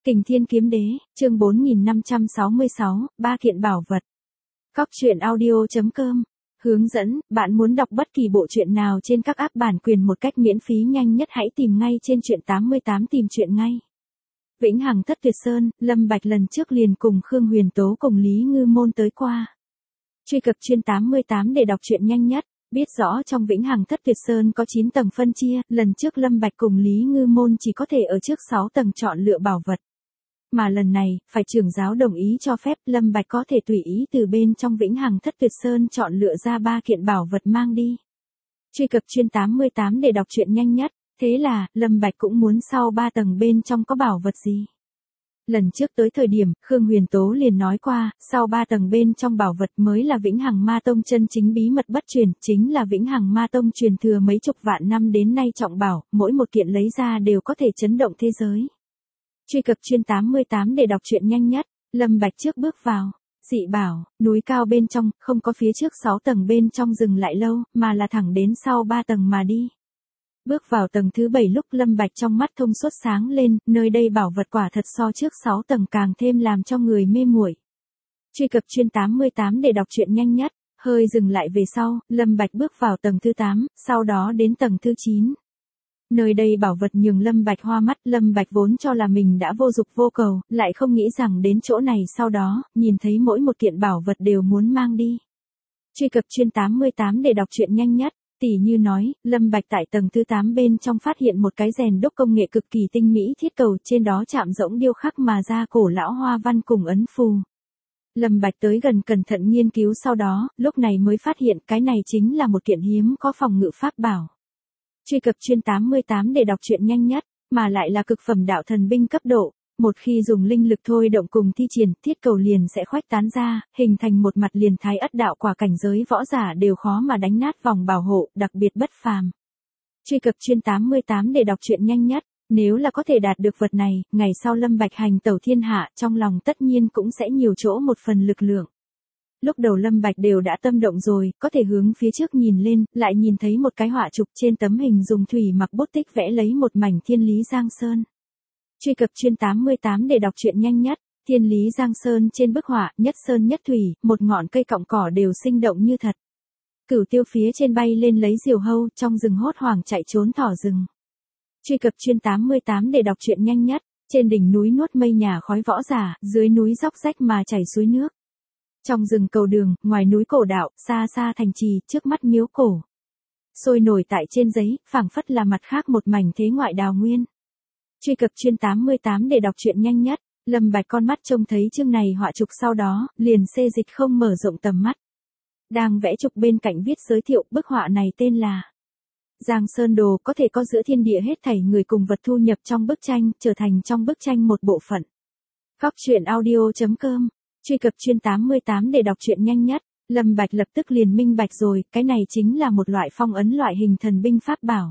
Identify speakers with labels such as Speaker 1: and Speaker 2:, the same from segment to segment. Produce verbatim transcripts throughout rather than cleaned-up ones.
Speaker 1: Kình Thiên Kiếm Đế, chương bốn nghìn năm trăm sáu mươi sáu, ba kiện bảo vật. Cóc truyện audio chấm com. Hướng dẫn, bạn muốn đọc bất kỳ bộ truyện nào trên các app bản quyền một cách miễn phí nhanh nhất hãy tìm ngay trên truyện tám mươi tám tìm truyện ngay. Vĩnh Hằng Thất Tuyệt Sơn, Lâm Bạch lần trước liền cùng Khương Huyền Tố cùng Lý Ngư Môn tới qua. Truy cập chuyên tám mươi tám để đọc truyện nhanh nhất. Biết rõ trong Vĩnh Hằng Thất Tuyệt Sơn có chín tầng phân chia, lần trước Lâm Bạch cùng Lý Ngư Môn chỉ có thể ở trước sáu tầng chọn lựa bảo vật. Mà lần này, phải trưởng giáo đồng ý cho phép Lâm Bạch có thể tùy ý từ bên trong Vĩnh Hằng Thất Tuyệt Sơn chọn lựa ra ba kiện bảo vật mang đi. Truy cập chuyên tám mươi tám để đọc truyện nhanh nhất, thế là, Lâm Bạch cũng muốn sau ba tầng bên trong có bảo vật gì. Lần trước tới thời điểm, Khương Huyền Tố liền nói qua, sau ba tầng bên trong bảo vật mới là Vĩnh Hằng Ma Tông chân chính bí mật bất truyền, chính là Vĩnh Hằng Ma Tông truyền thừa mấy chục vạn năm đến nay trọng bảo, mỗi một kiện lấy ra đều có thể chấn động thế giới. Truy cập chuyên tám mươi tám để đọc truyện nhanh nhất, Lâm Bạch trước bước vào. Dị bảo, núi cao bên trong, không có phía trước sáu tầng bên trong dừng lại lâu, mà là thẳng đến sau ba tầng mà đi. Bước vào tầng thứ bảy lúc Lâm Bạch trong mắt thông suốt sáng lên, nơi đây bảo vật quả thật so trước sáu tầng càng thêm làm cho người mê muội. Truy cập chuyên tám mươi tám để đọc truyện nhanh nhất, hơi dừng lại về sau, Lâm Bạch bước vào tầng thứ tám, sau đó đến tầng thứ chín. Nơi đây bảo vật nhường Lâm Bạch hoa mắt, Lâm Bạch vốn cho là mình đã vô dục vô cầu, lại không nghĩ rằng đến chỗ này sau đó, nhìn thấy mỗi một kiện bảo vật đều muốn mang đi. Truy cập chuyên tám mươi tám để đọc truyện nhanh nhất, tỉ như nói, Lâm Bạch tại tầng thứ tám bên trong phát hiện một cái rèn đúc công nghệ cực kỳ tinh mỹ thiết cầu, trên đó chạm rỗng điêu khắc mà ra cổ lão hoa văn cùng ấn phù. Lâm Bạch tới gần cẩn thận nghiên cứu sau đó, lúc này mới phát hiện cái này chính là một kiện hiếm có phòng ngự pháp bảo. Truy cập chuyên tám mươi tám để đọc truyện nhanh nhất, mà lại là cực phẩm đạo thần binh cấp độ, một khi dùng linh lực thôi động cùng thi triển, thiết cầu liền sẽ khuếch tán ra, hình thành một mặt liền thái ất đạo quả cảnh giới võ giả đều khó mà đánh nát vòng bảo hộ, đặc biệt bất phàm. Truy cập chuyên tám mươi tám để đọc truyện nhanh nhất, nếu là có thể đạt được vật này, ngày sau Lâm Bạch hành tẩu thiên hạ, trong lòng tất nhiên cũng sẽ nhiều chỗ một phần lực lượng. Lúc đầu Lâm Bạch đều đã tâm động rồi, có thể hướng phía trước nhìn lên, lại nhìn thấy một cái họa trục trên tấm hình dùng thủy mặc bút tích vẽ lấy một mảnh Thiên Lý Giang Sơn. Truy cập chuyên tám mươi tám để đọc truyện nhanh nhất, Thiên Lý Giang Sơn trên bức họa, nhất sơn nhất thủy, một ngọn cây cọng cỏ đều sinh động như thật. Cửu Tiêu phía trên bay lên lấy diều hâu, trong rừng hốt hoảng chạy trốn thỏ rừng. Truy cập chuyên tám mươi tám để đọc truyện nhanh nhất, trên đỉnh núi nuốt mây nhà khói võ giả, dưới núi róc rách mà chảy suối nước. Trong rừng cầu đường, ngoài núi cổ đạo, xa xa thành trì, trước mắt miếu cổ. Sôi nổi tại trên giấy, phảng phất là mặt khác một mảnh thế ngoại đào nguyên. Truy cập chuyên tám mươi tám để đọc truyện nhanh nhất, Lâm Bạch con mắt trông thấy chương này họa trục sau đó, liền xê dịch không mở rộng tầm mắt. Đang vẽ trục bên cạnh viết giới thiệu, bức họa này tên là Giang Sơn Đồ, có thể có giữa thiên địa hết thảy người cùng vật thu nhập trong bức tranh, trở thành trong bức tranh một bộ phận. Cóc truyện audio chấm com. Truy cập chuyên tám mươi tám để đọc truyện nhanh nhất, Lâm Bạch lập tức liền minh bạch rồi, cái này chính là một loại phong ấn loại hình thần binh pháp bảo.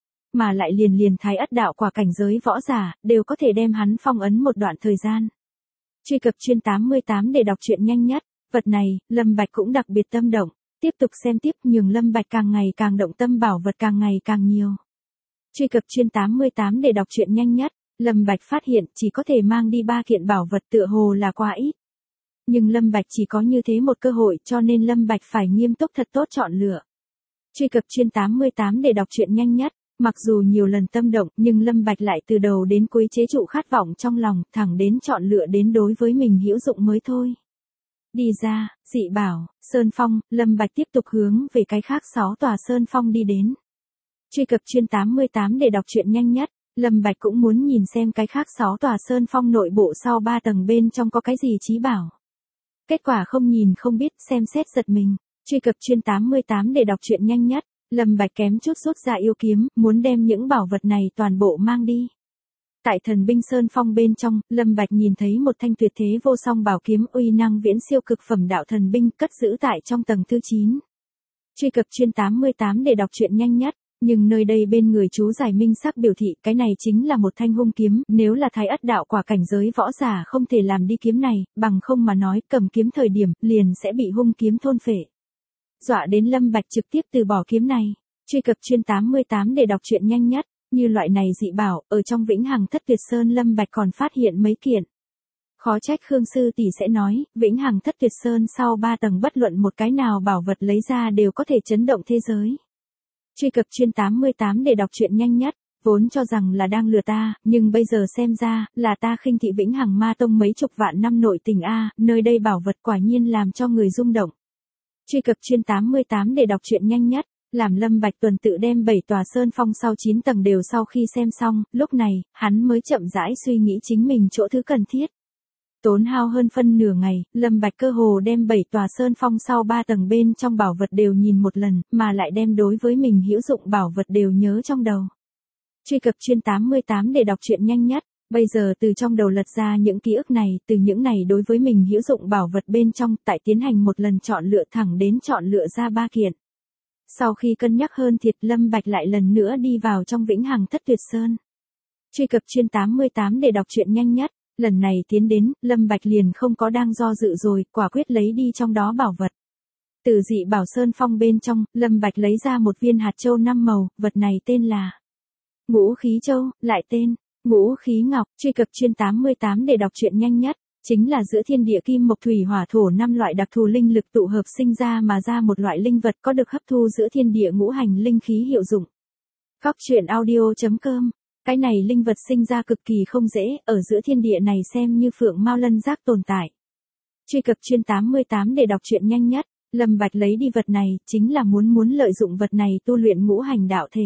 Speaker 1: Mà lại liền liền thái ất đạo quả cảnh giới võ giả, đều có thể đem hắn phong ấn một đoạn thời gian. Truy cập chuyên tám mươi tám để đọc truyện nhanh nhất, vật này, Lâm Bạch cũng đặc biệt tâm động, tiếp tục xem tiếp nhường Lâm Bạch càng ngày càng động tâm bảo vật càng ngày càng nhiều. Truy cập chuyên tám mươi tám để đọc truyện nhanh nhất, Lâm Bạch phát hiện chỉ có thể mang đi ba kiện bảo vật tựa hồ là quá ít. Nhưng Lâm Bạch chỉ có như thế một cơ hội cho nên Lâm Bạch phải nghiêm túc thật tốt chọn lựa. Truy cập chuyên tám mươi tám để đọc truyện nhanh nhất, mặc dù nhiều lần tâm động nhưng Lâm Bạch lại từ đầu đến cuối chế trụ khát vọng trong lòng, thẳng đến chọn lựa đến đối với mình hữu dụng mới thôi. Đi ra, dị bảo, Sơn Phong, Lâm Bạch tiếp tục hướng về cái khác sáu tòa Sơn Phong đi đến. Truy cập chuyên tám mươi tám để đọc truyện nhanh nhất, Lâm Bạch cũng muốn nhìn xem cái khác sáu tòa Sơn Phong nội bộ sau ba tầng bên trong có cái gì chí bảo. Kết quả không nhìn không biết, xem xét giật mình. Truy cập chuyên tám mươi tám để đọc truyện nhanh nhất, Lâm Bạch kém chút rút ra yêu kiếm, muốn đem những bảo vật này toàn bộ mang đi. Tại thần binh Sơn Phong bên trong, Lâm Bạch nhìn thấy một thanh tuyệt thế vô song bảo kiếm uy năng viễn siêu cực phẩm đạo thần binh cất giữ tại trong tầng thứ chín. Truy cập chuyên tám mươi tám để đọc truyện nhanh nhất, nhưng nơi đây bên người chú giải minh sắc biểu thị cái này chính là một thanh hung kiếm, nếu là thái ất đạo quả cảnh giới võ giả không thể làm đi kiếm này, bằng không mà nói cầm kiếm thời điểm liền sẽ bị hung kiếm thôn phệ. Dọa đến Lâm Bạch trực tiếp từ bỏ kiếm này. Truy cập chuyên tám mươi tám để đọc truyện nhanh nhất, Như loại này dị bảo, ở trong Vĩnh Hằng Thất Tuyệt Sơn Lâm Bạch còn phát hiện mấy kiện. Khó trách Khương sư tỷ sẽ nói, Vĩnh Hằng Thất Tuyệt Sơn sau ba tầng bất luận một cái nào bảo vật lấy ra đều có thể chấn động thế giới. Truy cập chuyên tám mươi tám để đọc truyện nhanh nhất, vốn cho rằng là đang lừa ta, nhưng bây giờ xem ra, là ta khinh thị Vĩnh Hằng Ma Tông mấy chục vạn năm nội tình a, nơi đây bảo vật quả nhiên làm cho người rung động. Truy cập chuyên tám mươi tám để đọc truyện nhanh nhất. Làm Lâm Bạch tuần tự đem bảy tòa sơn phong sau chín tầng đều sau khi xem xong, lúc này, hắn mới chậm rãi suy nghĩ chính mình chỗ thứ cần thiết. Tốn hao hơn phân nửa ngày, Lâm Bạch cơ hồ đem bảy tòa sơn phong sau ba tầng bên trong bảo vật đều nhìn một lần, mà lại đem đối với mình hữu dụng bảo vật đều nhớ trong đầu. Truy cập chuyên tám mươi tám để đọc truyện nhanh nhất. Bây giờ từ trong đầu lật ra những ký ức này, từ những này đối với mình hữu dụng bảo vật bên trong, tại tiến hành một lần chọn lựa thẳng đến chọn lựa ra ba kiện. Sau khi cân nhắc hơn thiệt, Lâm Bạch lại lần nữa đi vào trong Vĩnh Hằng Thất Tuyệt Sơn. Truy cập chuyên tám mươi tám để đọc truyện nhanh nhất. Lần này tiến đến, Lâm Bạch liền không có đang do dự rồi, quả quyết lấy đi trong đó bảo vật. Từ dị bảo sơn phong bên trong, Lâm Bạch lấy ra một viên hạt châu năm màu, vật này tên là Ngũ Khí Châu, lại tên Ngũ Khí Ngọc. Truy cập chuyên tám mươi tám để đọc truyện nhanh nhất. Chính là giữa thiên địa kim mộc thủy hỏa thổ năm loại đặc thù linh lực tụ hợp sinh ra mà ra một loại linh vật có được hấp thu giữa thiên địa ngũ hành linh khí hiệu dụng. Góc truyện audio chấm com. Cái này linh vật sinh ra cực kỳ không dễ, ở giữa thiên địa này xem như phượng mao lân giác tồn tại. Truy cập chuyên tám mươi tám để đọc truyện nhanh nhất. Lâm Bạch lấy đi vật này, chính là muốn muốn lợi dụng vật này tu luyện ngũ hành đạo thể.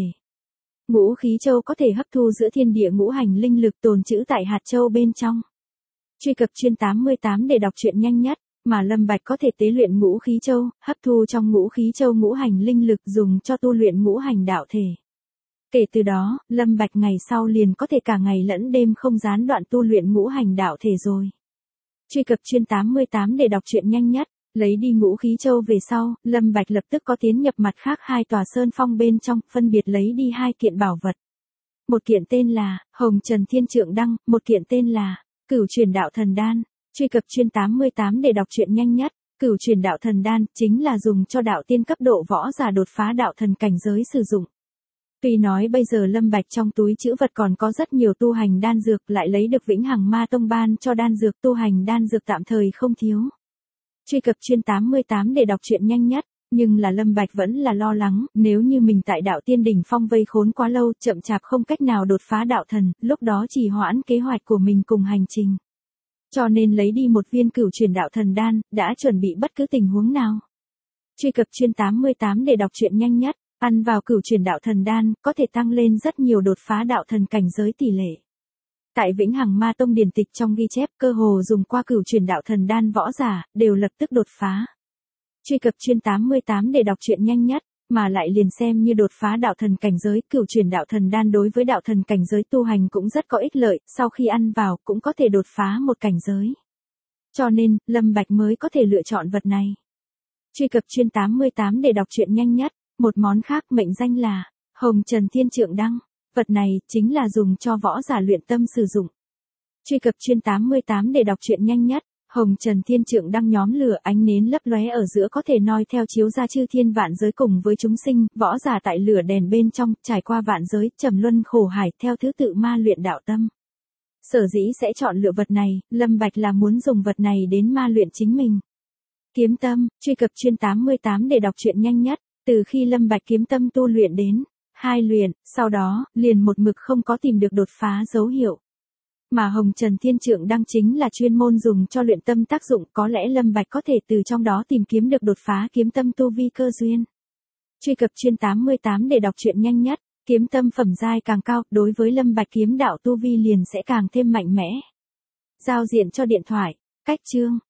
Speaker 1: Ngũ Khí Châu có thể hấp thu giữa thiên địa ngũ hành linh lực tồn trữ tại hạt châu bên trong. Truy cập chuyên tám mươi tám để đọc truyện nhanh nhất, mà Lâm Bạch có thể tế luyện Ngũ Khí Châu, hấp thu trong Ngũ Khí Châu ngũ hành linh lực dùng cho tu luyện ngũ hành đạo thể. Kể từ đó, Lâm Bạch ngày sau liền có thể cả ngày lẫn đêm không gián đoạn tu luyện ngũ hành đạo thể rồi. Truy cập chuyên tám mươi tám để đọc truyện nhanh nhất, lấy đi Ngũ Khí Châu về sau, Lâm Bạch lập tức có tiến nhập mặt khác hai tòa sơn phong bên trong, phân biệt lấy đi hai kiện bảo vật. Một kiện tên là Hồng Trần Thiên Trượng Đăng, một kiện tên là Cửu Truyền Đạo Thần Đan. Truy cập chuyên tám mươi tám để đọc truyện nhanh nhất. Cửu Truyền Đạo Thần Đan chính là dùng cho đạo tiên cấp độ võ giả đột phá đạo thần cảnh giới sử dụng. Tuy nói bây giờ Lâm Bạch trong túi trữ vật còn có rất nhiều tu hành đan dược, lại lấy được Vĩnh Hằng Ma Tông ban cho đan dược, tu hành đan dược tạm thời không thiếu. Truy cập chuyên tám mươi tám để đọc truyện nhanh nhất. Nhưng là Lâm Bạch vẫn là lo lắng, nếu như mình tại đạo tiên đỉnh phong vây khốn quá lâu, chậm chạp không cách nào đột phá đạo thần, lúc đó trì hoãn kế hoạch của mình cùng hành trình. Cho nên lấy đi một viên Cửu Truyền Đạo Thần Đan, đã chuẩn bị bất cứ tình huống nào. Truy cập chuyên tám mươi tám để đọc truyện nhanh nhất. Ăn vào Cửu Truyền Đạo Thần Đan, có thể tăng lên rất nhiều đột phá đạo thần cảnh giới tỷ lệ. Tại Vĩnh Hằng Ma Tông điển tịch trong ghi chép, cơ hồ dùng qua Cửu Truyền Đạo Thần Đan võ giả, đều lập tức đột phá. Truy cập chuyên tám mươi tám để đọc truyện nhanh nhất, mà lại liền xem như đột phá đạo thần cảnh giới, Cửu Truyền Đạo Thần Đan đối với đạo thần cảnh giới tu hành cũng rất có ích lợi, sau khi ăn vào cũng có thể đột phá một cảnh giới. Cho nên, Lâm Bạch mới có thể lựa chọn vật này. Truy cập chuyên tám mươi tám để đọc truyện nhanh nhất. Một món khác mệnh danh là Hồng Trần Thiên Trượng Đăng. Vật này chính là dùng cho võ giả luyện tâm sử dụng. Truy cập chuyên tám mươi tám để đọc truyện nhanh nhất. Hồng Trần Thiên Trượng Đăng nhóm lửa ánh nến lấp lóe ở giữa có thể noi theo chiếu ra chư thiên vạn giới cùng với chúng sinh, võ giả tại lửa đèn bên trong, trải qua vạn giới, trầm luân khổ hải, theo thứ tự ma luyện đạo tâm. Sở dĩ sẽ chọn lựa vật này, Lâm Bạch là muốn dùng vật này đến ma luyện chính mình. Kiếm tâm. Truy cập chuyên tám mươi tám để đọc truyện nhanh nhất. Từ khi Lâm Bạch kiếm tâm tu luyện đến hai luyện, sau đó, liền một mực không có tìm được đột phá dấu hiệu. Mà Hồng Trần Thiên Trượng Đăng chính là chuyên môn dùng cho luyện tâm tác dụng, có lẽ Lâm Bạch có thể từ trong đó tìm kiếm được đột phá kiếm tâm tu vi cơ duyên. Truy cập chuyên tám mươi tám để đọc truyện nhanh nhất. Kiếm tâm phẩm giai càng cao, đối với Lâm Bạch kiếm đạo tu vi liền sẽ càng thêm mạnh mẽ. Giao diện cho điện thoại. Cách chương.